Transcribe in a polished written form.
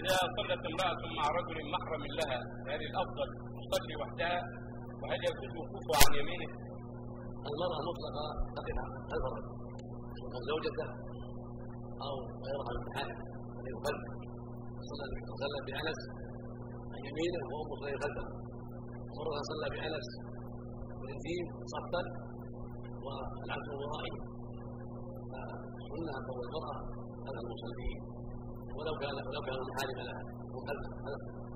إذا صلت امرأة مع رجل محرم لها فهل الأفضل تصلي وحدها؟ وهل يجوز وقوفها عن يمينه؟ المرأة مطلقة تقف خلف الرجل سواء زوجته أو غيرها من حاله الذي خلفه. صلى النبي صلى الله عليه وسلم بأنس عن يمينه وأم سليم خلفه، مرة صلى بأنس واليتيم صفا والعبد ورائه. فالسنة أن تطوع المرأة خلف المصلين ولو كانوا محارم لها وخلفه.